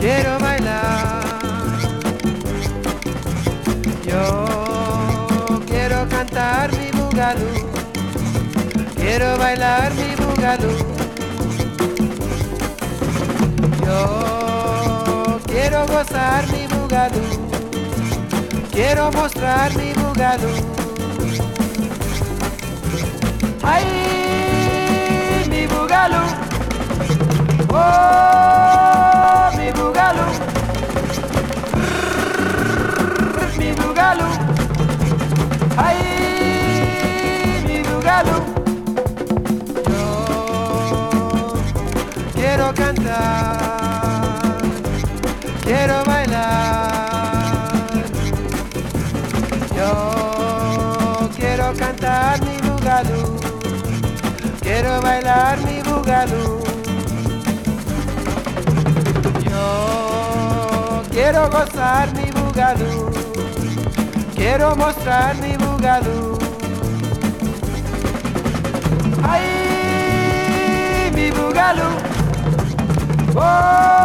quiero bailar. Yo quiero cantar mi bugalú, quiero bailar mi bugalú. Yo quiero gozar mi bugalú, quiero mostrar mi bugalú. ¡Ay, mi bugalú! ¡Oh, mi bugalú! Mi bugalú. ¡Ay, mi bugalú! Yo quiero cantar, quiero bailar. Yo quiero cantar mi bugalú, quiero bailar mi bugalú. Yo quiero gozar mi bugalú, quiero mostrar mi bugalú. ¡Ay, mi bugalú! ¡Oh!